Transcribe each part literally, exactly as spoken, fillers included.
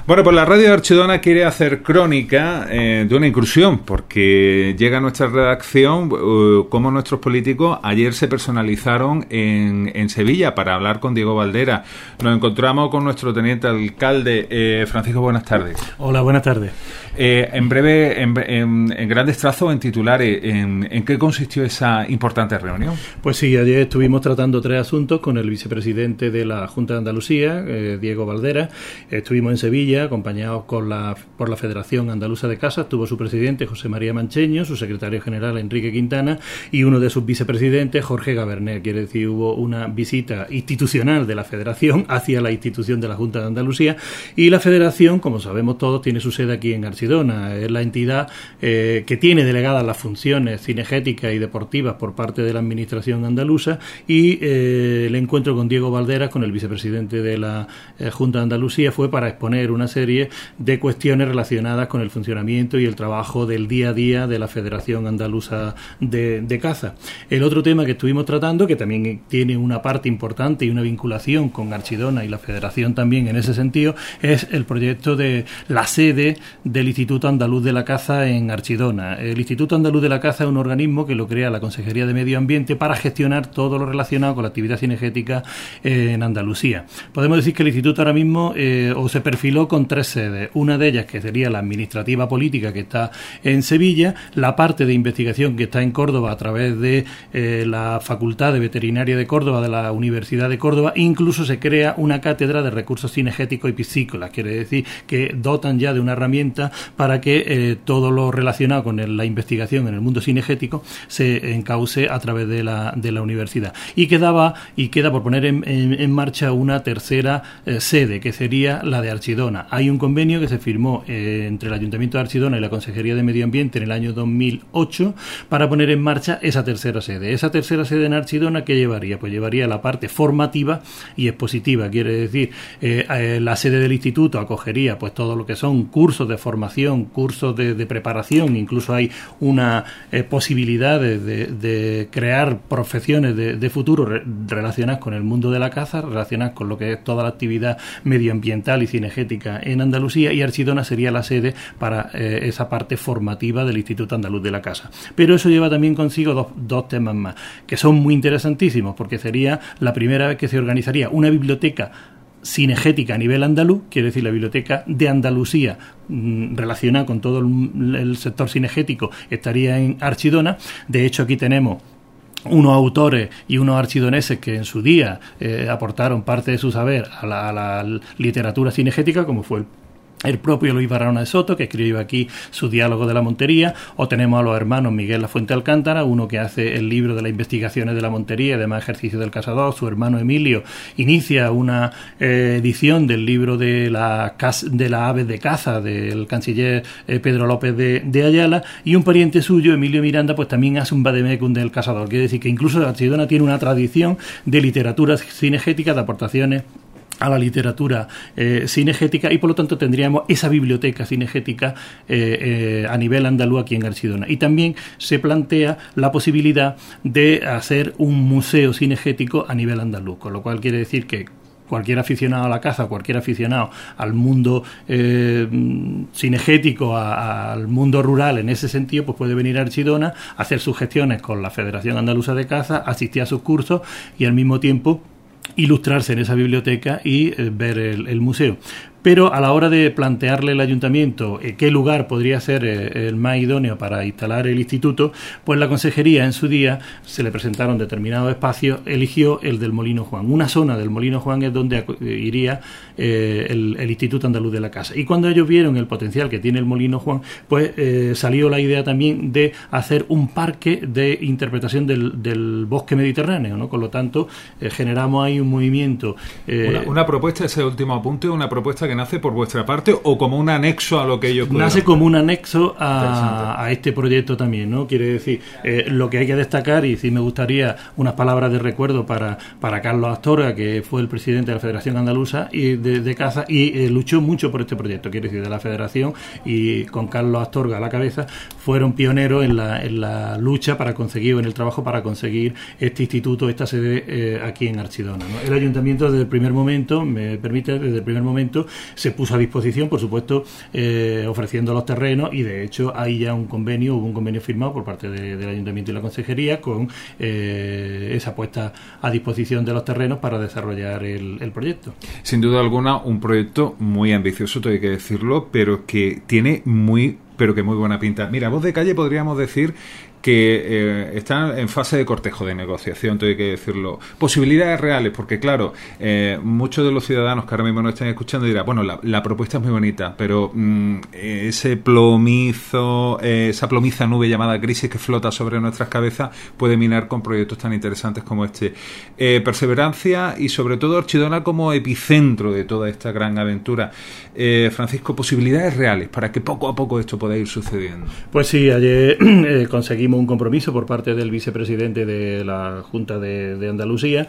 Bueno, pues la radio de Archidona quiere hacer crónica eh, de una incursión, porque llega a nuestra redacción uh, cómo nuestros políticos ayer se personalizaron en, en Sevilla para hablar con Diego Valdera. Nos encontramos con nuestro teniente alcalde. eh, Francisco, buenas tardes. Hola, buenas tardes. Eh, en breve, en, en, en grandes trazos, en titulares, en, ¿en qué consistió esa importante reunión? Pues sí, ayer estuvimos tratando tres asuntos con el vicepresidente de la Junta de Andalucía, eh, Diego Valdera. Estuvimos en Sevilla, acompañados con la, por la Federación Andaluza de Casas. Estuvo su presidente, José María Mancheño, su secretario general, Enrique Quintana, y uno de sus vicepresidentes, Jorge Gabernet. Quiere decir, hubo una visita institucional de la Federación hacia la institución de la Junta de Andalucía. Y la Federación, como sabemos todos, tiene su sede aquí en Archidona. Es la entidad eh, que tiene delegadas las funciones cinegéticas y deportivas por parte de la Administración andaluza, y eh, el encuentro con Diego Valdera, con el vicepresidente de la eh, Junta de Andalucía, fue para exponer una serie de cuestiones relacionadas con el funcionamiento y el trabajo del día a día de la Federación Andaluza de, de Caza. El otro tema que estuvimos tratando, que también tiene una parte importante y una vinculación con Archidona y la Federación también en ese sentido, es el proyecto de la sede del Instituto Andaluz de la Caza en Archidona. El Instituto Andaluz de la Caza es un organismo que lo crea la Consejería de Medio Ambiente para gestionar todo lo relacionado con la actividad cinegética eh, en Andalucía. Podemos decir que el instituto ahora mismo eh, o se perfiló con tres sedes. Una de ellas, que sería la administrativa política, que está en Sevilla, la parte de investigación, que está en Córdoba a través de eh, la Facultad de Veterinaria de Córdoba, de la Universidad de Córdoba. Incluso se crea una cátedra de recursos cinegéticos y piscícolas, quiere decir que dotan ya de una herramienta para que eh, todo lo relacionado con el, la investigación en el mundo cinegético se encauce a través de la, de la universidad. Y quedaba y queda por poner en, en, en marcha una tercera eh, sede, que sería la de Archidona. Hay un convenio que se firmó eh, entre el Ayuntamiento de Archidona y la Consejería de Medio Ambiente en el año dos mil ocho para poner en marcha esa tercera sede. Esa tercera sede en Archidona, ¿qué llevaría? Pues llevaría la parte formativa y expositiva. Quiere decir, eh, eh, la sede del instituto acogería pues todo lo que son cursos de formación, cursos de, de preparación, incluso hay una eh, posibilidad de, de, de crear profesiones de, de futuro re, relacionadas con el mundo de la caza, relacionadas con lo que es toda la actividad medioambiental y cinegética en Andalucía, y Archidona sería la sede para eh, esa parte formativa del Instituto Andaluz de la Caza. Pero eso lleva también consigo dos, dos temas más, que son muy interesantísimos, porque sería la primera vez que se organizaría una biblioteca cinegética a nivel andaluz, quiere decir la biblioteca de Andalucía mmm, relacionada con todo el, el sector cinegético estaría en Archidona. De hecho, aquí tenemos unos autores y unos archidoneses que en su día eh, aportaron parte de su saber a la, a la literatura cinegética, como fue el el propio Luis Barahona de Soto, que escribió aquí su Diálogo de la Montería, o tenemos a los hermanos Miguel Lafuente Alcántara, uno que hace el libro de las investigaciones de la Montería y además ejercicio del cazador. Su hermano Emilio inicia una eh, edición del libro de la, de la aves de caza del canciller eh, Pedro López de, de Ayala, y un pariente suyo, Emilio Miranda, pues también hace un vademecum del cazador. Quiere decir que incluso Archidona tiene una tradición de literatura cinegética, de aportaciones a la literatura eh, cinegética, y por lo tanto tendríamos esa biblioteca cinegética eh, eh, a nivel andaluz aquí en Archidona. Y también se plantea la posibilidad de hacer un museo cinegético a nivel andaluz, con lo cual quiere decir que cualquier aficionado a la caza, cualquier aficionado al mundo eh, cinegético, a, al mundo rural en ese sentido, pues puede venir a Archidona, hacer sus gestiones con la Federación Andaluza de Caza, asistir a sus cursos y al mismo tiempo ilustrarse en esa biblioteca y eh, ver el, el museo. Pero a la hora de plantearle al ayuntamiento eh, qué lugar podría ser eh, el más idóneo para instalar el instituto, pues la consejería en su día se le presentaron determinados espacios, eligió el del Molino Juan. Una zona del Molino Juan es donde iría eh, el, el Instituto Andaluz de la Caza. Y cuando ellos vieron el potencial que tiene el Molino Juan, pues eh, salió la idea también de hacer un parque de interpretación del, del bosque mediterráneo, ¿no? Con lo tanto, eh, generamos ahí un movimiento. Eh, una, una propuesta, ese último apunte, una propuesta que nace por vuestra parte o como un anexo a lo que ellos puedan. Nace como un anexo a, a este proyecto también, ¿no? Quiere decir, eh, lo que hay que destacar, y sí me gustaría unas palabras de recuerdo para, para Carlos Astorga, que fue el presidente de la Federación Andaluza y de, de Caza, y eh, luchó mucho por este proyecto, quiere decir, de la Federación, y con Carlos Astorga a la cabeza, fueron pioneros en la, en la lucha para conseguir, en el trabajo para conseguir este instituto, esta sede eh, aquí en Archidona, ¿no? El ayuntamiento desde el primer momento, me permite, desde el primer momento, se puso a disposición, por supuesto, eh, ofreciendo los terrenos, y de hecho hay ya un convenio, hubo un convenio firmado por parte de, del Ayuntamiento y la Consejería con eh, esa puesta a disposición de los terrenos para desarrollar el, el proyecto. Sin duda alguna, un proyecto muy ambicioso, todo hay que decirlo, pero que tiene muy, pero que muy buena pinta. Mira, Voz de Calle podríamos decir que eh, está en fase de cortejo, de negociación, todo hay que decirlo. Posibilidades reales, porque claro, eh, muchos de los ciudadanos que ahora mismo nos están escuchando dirán, bueno, la, la propuesta es muy bonita, pero mmm, ese plomizo, eh, esa plomiza nube llamada crisis que flota sobre nuestras cabezas puede minar con proyectos tan interesantes como este. Eh, perseverancia y sobre todo Archidona como epicentro de toda esta gran aventura. Eh, Francisco, posibilidades reales para que poco a poco esto pueda ir sucediendo. Pues sí, ayer eh, conseguimos un compromiso por parte del vicepresidente de la Junta de, de Andalucía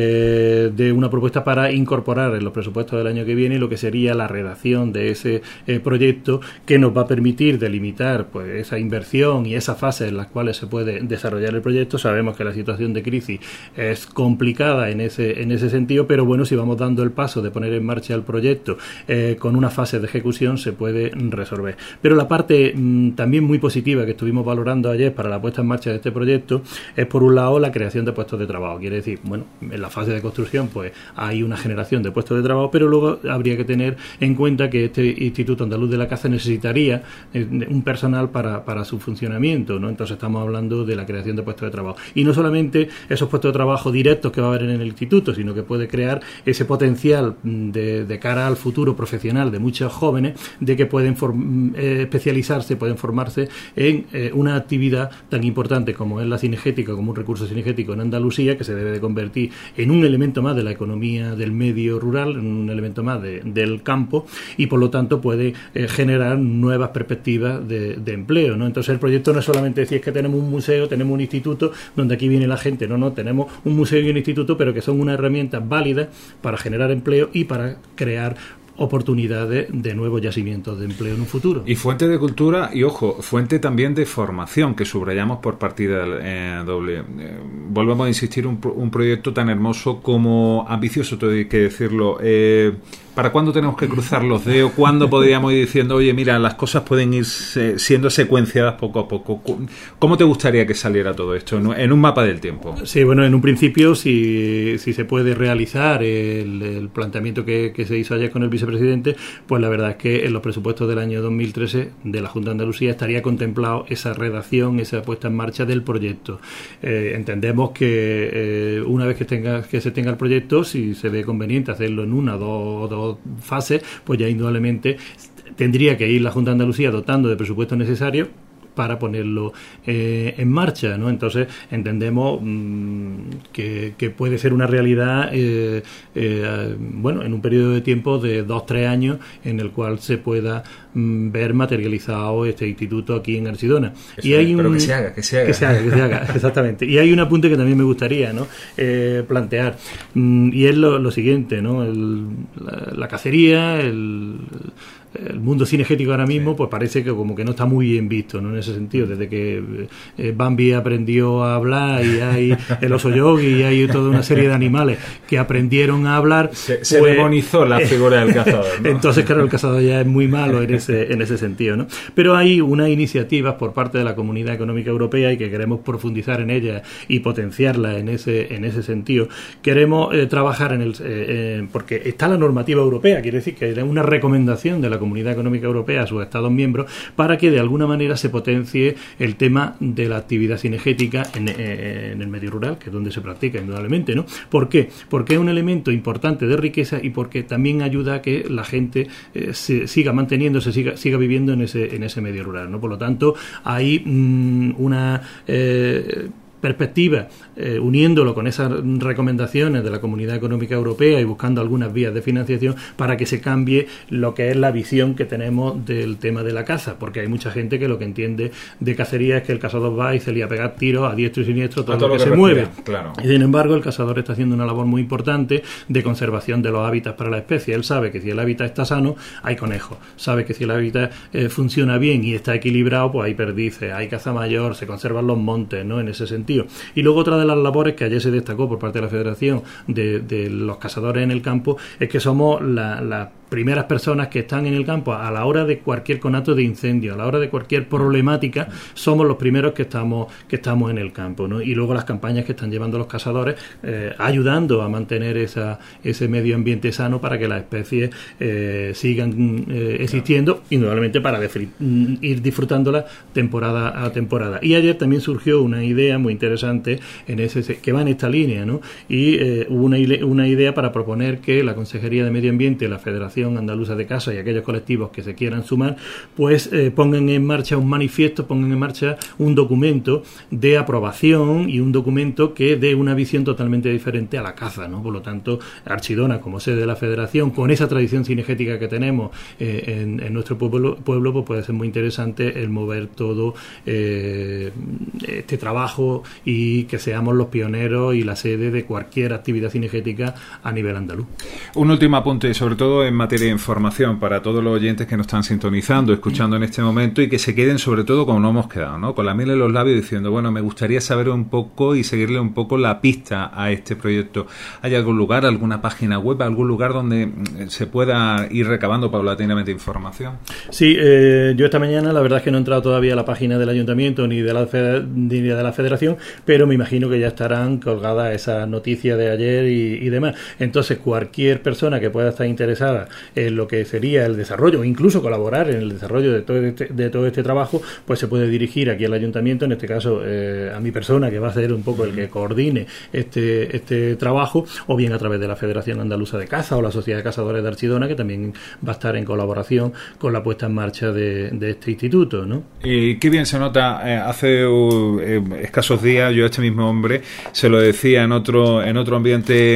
eh, de una propuesta para incorporar en los presupuestos del año que viene lo que sería la redacción de ese eh, proyecto, que nos va a permitir delimitar pues esa inversión y esa fase en las cuales se puede desarrollar el proyecto. Sabemos que la situación de crisis es complicada en ese en ese sentido, pero bueno, si vamos dando el paso de poner en marcha el proyecto eh, con una fase de ejecución se puede resolver. Pero la parte mmm, también muy positiva que estuvimos valorando ayer para la puesta en marcha de este proyecto es, por un lado, la creación de puestos de trabajo. Quiere decir, bueno, en la fase de construcción pues hay una generación de puestos de trabajo, pero luego habría que tener en cuenta que este Instituto Andaluz de la Caza necesitaría eh, un personal para, para su funcionamiento, ¿no? Entonces estamos hablando de la creación de puestos de trabajo. Y no solamente esos puestos de trabajo directos que va a haber en el instituto, sino que puede crear ese potencial de, de cara al futuro profesional de muchos jóvenes, de que pueden form, eh, especializarse, pueden formarse en eh, una actividad tan importante como es la cinegética, como un recurso cinegético en Andalucía, que se debe de convertir en un elemento más de la economía del medio rural, en un elemento más de, del campo, y por lo tanto puede eh, generar nuevas perspectivas de, de empleo, ¿no? Entonces el proyecto no es solamente decir es que tenemos un museo, tenemos un instituto donde aquí viene la gente, no, no, tenemos un museo y un instituto, pero que son unas herramientas válidas para generar empleo y para crear oportunidades de nuevos yacimientos de empleo en un futuro. Y fuente de cultura y, ojo, fuente también de formación, que subrayamos por partida eh, doble. Eh, volvemos a insistir, un, un proyecto tan hermoso como ambicioso, todo hay que decirlo. Eh, ¿Para cuándo tenemos que cruzar los dedos? ¿Cuándo podríamos ir diciendo, oye, mira, las cosas pueden ir siendo secuenciadas poco a poco? ¿Cómo te gustaría que saliera todo esto en un mapa del tiempo? Sí, bueno, en un principio, si, si se puede realizar el, el planteamiento que, que se hizo ayer con el vicepresidente, pues la verdad es que en los presupuestos del año dos mil trece de la Junta de Andalucía estaría contemplado esa redacción, esa puesta en marcha del proyecto. Eh, entendemos que eh, una vez que, tenga, que se tenga el proyecto, si se ve conveniente hacerlo en una, dos, dos fases, pues ya indudablemente tendría que ir la Junta de Andalucía dotando de presupuestos necesarios para ponerlo eh, en marcha, ¿no? Entonces entendemos mmm, que, que puede ser una realidad eh, eh, bueno, en un periodo de tiempo de dos, tres años en el cual se pueda mmm, ver materializado este instituto aquí en Archidona. Eso y hay es, un, pero que se haga, que se haga. Que se haga, que se haga, exactamente. Y hay un apunte que también me gustaría, ¿no? eh, plantear, mmm, y es lo, lo siguiente, ¿no? El, la, la cacería, el... el mundo cinegético ahora mismo, sí, pues parece que como que no está muy bien visto, ¿no? En ese sentido, desde que eh, Bambi aprendió a hablar y hay el oso yogi y hay toda una serie de animales que aprendieron a hablar, se, se pues, demonizó la figura del cazador, ¿no? Entonces, claro, el cazador ya es muy malo en ese en ese sentido, ¿no? Pero hay unas iniciativas por parte de la Comunidad Económica Europea y que queremos profundizar en ellas y potenciarlas en ese en ese sentido. Queremos eh, trabajar en el eh, eh, porque está la normativa europea, quiere decir que es una recomendación de la Comunidad Económica Europea a sus Estados miembros para que de alguna manera se potencie el tema de la actividad cinegética en, eh, en el medio rural, que es donde se practica indudablemente, ¿no? ¿Por qué? Porque es un elemento importante de riqueza y porque también ayuda a que la gente eh, se siga manteniéndose, siga, siga viviendo en ese, en ese medio rural, ¿no? Por lo tanto, hay mmm, una... Eh, perspectiva, eh, uniéndolo con esas recomendaciones de la Comunidad Económica Europea y buscando algunas vías de financiación para que se cambie lo que es la visión que tenemos del tema de la caza, porque hay mucha gente que lo que entiende de cacería es que el cazador va y se le va a pegar tiros a diestro y siniestro todo, todo lo que, que se mueve. Claro. Y sin embargo, el cazador está haciendo una labor muy importante de conservación de los hábitats para la especie. Él sabe que si el hábitat está sano, hay conejos. Sabe que si el hábitat eh, funciona bien y está equilibrado, pues hay perdices, hay caza mayor, se conservan los montes, ¿no? En ese sentido. sentido. Y luego otra de las labores que ayer se destacó por parte de la Federación de, de los cazadores en el campo es que somos la, la primeras personas que están en el campo a la hora de cualquier conato de incendio, a la hora de cualquier problemática, somos los primeros que estamos que estamos en el campo, ¿no? Y luego las campañas que están llevando los cazadores eh, ayudando a mantener esa, ese medio ambiente sano para que las especies eh, sigan eh, existiendo, indudablemente para defri- ir disfrutándolas temporada a temporada. Y ayer también surgió una idea muy interesante en ese que va en esta línea, ¿no? Y eh, hubo una, una idea para proponer que la Consejería de Medio Ambiente, la Federación Andaluza de Caza y aquellos colectivos que se quieran sumar, pues eh, pongan en marcha un manifiesto, pongan en marcha un documento de aprobación y un documento que dé una visión totalmente diferente a la caza, ¿no? Por lo tanto, Archidona, como sede de la Federación, con esa tradición cinegética que tenemos eh, en, en nuestro pueblo, pueblo, pues puede ser muy interesante el mover todo eh, este trabajo y que seamos los pioneros y la sede de cualquier actividad cinegética a nivel andaluz. Un último apunte, sobre todo en materia de información para todos los oyentes que nos están sintonizando, escuchando en este momento y que se queden sobre todo como nos hemos quedado, ¿no? Con la miel en los labios diciendo, bueno, me gustaría saber un poco y seguirle un poco la pista a este proyecto. ¿Hay algún lugar, alguna página web, algún lugar donde se pueda ir recabando paulatinamente información? Sí, eh, yo esta mañana la verdad es que no he entrado todavía a la página del Ayuntamiento ni de la, fe- ni de la Federación, pero me imagino que ya estarán colgadas esas noticias de ayer y, y demás. Entonces, cualquier persona que pueda estar interesada en lo que sería el desarrollo, o incluso colaborar en el desarrollo de todo este, de todo este trabajo, pues se puede dirigir aquí al Ayuntamiento, en este caso eh, a mi persona, que va a ser un poco el que coordine este, este trabajo, o bien a través de la Federación Andaluza de Caza o la Sociedad de Cazadores de Archidona, que también va a estar en colaboración con la puesta en marcha de, de este instituto, ¿no? Y qué bien se nota, eh, hace uh, eh, escasos días yo a este mismo hombre se lo decía en otro en otro ambiente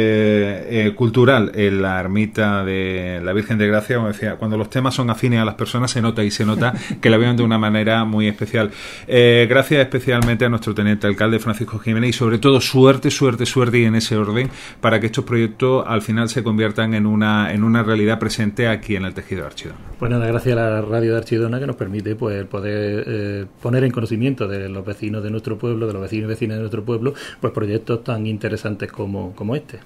eh, eh, cultural, en la ermita de la Virgen de Gracia, como decía, cuando los temas son afines a las personas se nota y se nota que la vean de una manera muy especial. Eh, gracias especialmente a nuestro teniente alcalde Francisco Jiménez y sobre todo suerte, suerte, suerte y en ese orden para que estos proyectos al final se conviertan en una en una realidad presente aquí en el tejido de Archidona. Pues nada, gracias a la radio de Archidona que nos permite pues poder eh, poner en conocimiento de los vecinos de nuestro pueblo, de los vecinos y vecinas de nuestro pueblo, pues proyectos tan interesantes como, como este.